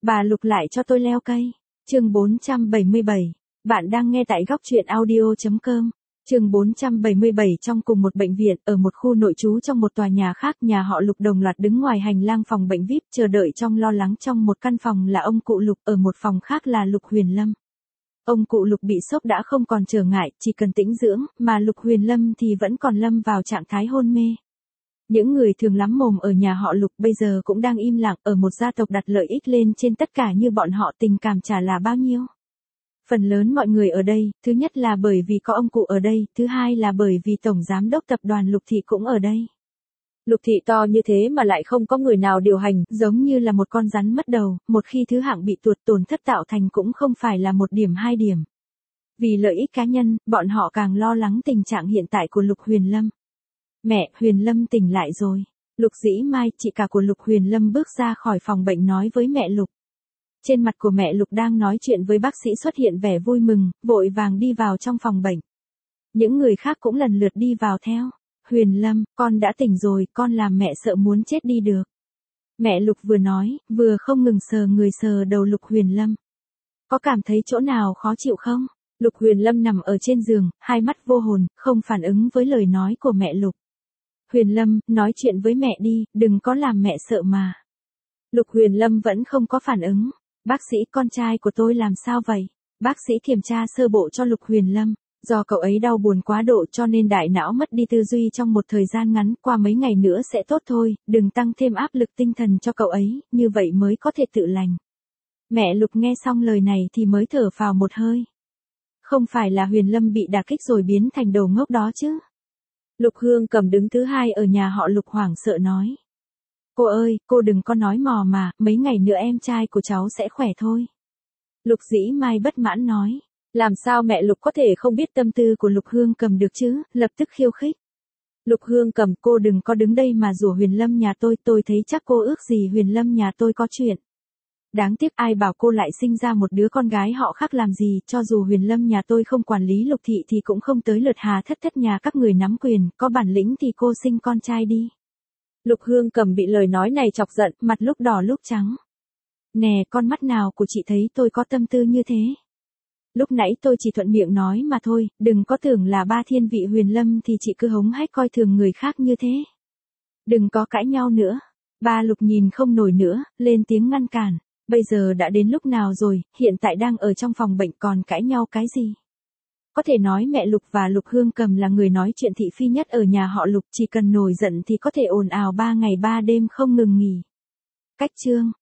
Bà Lục lại cho tôi leo cây. Chương 477. Bạn đang nghe tại góc truyện audio.com. Chương 477. Trong cùng một bệnh viện, ở một khu nội trú trong một tòa nhà khác, nhà họ Lục đồng loạt đứng ngoài hành lang phòng bệnh VIP chờ đợi trong lo lắng. Trong một căn phòng là ông cụ Lục, ở một phòng khác là Lục Huyền Lâm. Ông cụ Lục bị sốc đã không còn trở ngại, chỉ cần tĩnh dưỡng, mà Lục Huyền Lâm thì vẫn còn lâm vào trạng thái hôn mê. Những người thường lắm mồm ở nhà họ Lục bây giờ cũng đang im lặng, ở một gia tộc đặt lợi ích lên trên tất cả như bọn họ, tình cảm chả là bao nhiêu. Phần lớn mọi người ở đây, thứ nhất là bởi vì có ông cụ ở đây, thứ hai là bởi vì tổng giám đốc tập đoàn Lục Thị cũng ở đây. Lục Thị to như thế mà lại không có người nào điều hành, giống như là một con rắn mất đầu, một khi thứ hạng bị tuột tổn thất tạo thành cũng không phải là 1 điểm 2 điểm. Vì lợi ích cá nhân, bọn họ càng lo lắng tình trạng hiện tại của Lục Huyền Lâm. Mẹ, Huyền Lâm tỉnh lại rồi. Lục Dĩ Mai, chị cả của Lục Huyền Lâm bước ra khỏi phòng bệnh nói với mẹ Lục. Trên mặt của mẹ Lục đang nói chuyện với bác sĩ xuất hiện vẻ vui mừng, vội vàng đi vào trong phòng bệnh. Những người khác cũng lần lượt đi vào theo. Huyền Lâm, con đã tỉnh rồi, con làm mẹ sợ muốn chết đi được. Mẹ Lục vừa nói, vừa không ngừng sờ người sờ đầu Lục Huyền Lâm. Có cảm thấy chỗ nào khó chịu không? Lục Huyền Lâm nằm ở trên giường, hai mắt vô hồn, không phản ứng với lời nói của mẹ Lục. Huyền Lâm, nói chuyện với mẹ đi, đừng có làm mẹ sợ mà. Lục Huyền Lâm vẫn không có phản ứng. Bác sĩ, con trai của tôi làm sao vậy? Bác sĩ kiểm tra sơ bộ cho Lục Huyền Lâm. Do cậu ấy đau buồn quá độ cho nên đại não mất đi tư duy trong một thời gian ngắn, qua mấy ngày nữa sẽ tốt thôi, đừng tăng thêm áp lực tinh thần cho cậu ấy, như vậy mới có thể tự lành. Mẹ Lục nghe xong lời này thì mới thở phào một hơi. Không phải là Huyền Lâm bị đả kích rồi biến thành đồ ngốc đó chứ? Lục Hương Cầm đứng thứ hai ở nhà họ Lục hoảng sợ nói. Cô ơi, cô đừng có nói mò mà, mấy ngày nữa em trai của cháu sẽ khỏe thôi. Lục Dĩ Mai bất mãn nói. Làm sao mẹ Lục có thể không biết tâm tư của Lục Hương Cầm được chứ, lập tức khiêu khích. Lục Hương Cầm, cô đừng có đứng đây mà rủa Huyền Lâm nhà tôi thấy chắc cô ước gì Huyền Lâm nhà tôi có chuyện. Đáng tiếc ai bảo cô lại sinh ra một đứa con gái họ khác làm gì, cho dù Huyền Lâm nhà tôi không quản lý Lục Thị thì cũng không tới lượt Hà Thất nhà các người nắm quyền, có bản lĩnh thì cô sinh con trai đi. Lục Hương Cầm bị lời nói này chọc giận, mặt lúc đỏ lúc trắng. Nè, con mắt nào của chị thấy tôi có tâm tư như thế? Lúc nãy tôi chỉ thuận miệng nói mà thôi, đừng có tưởng là ba thiên vị Huyền Lâm thì chị cứ hống hách coi thường người khác như thế. Đừng có cãi nhau nữa. Ba Lục nhìn không nổi nữa, lên tiếng ngăn cản. Bây giờ đã đến lúc nào rồi, hiện tại đang ở trong phòng bệnh còn cãi nhau cái gì? Có thể nói mẹ Lục và Lục Hương Cầm là người nói chuyện thị phi nhất ở nhà họ Lục, chỉ cần nổi giận thì có thể ồn ào 3 ngày 3 đêm không ngừng nghỉ. Cách chương.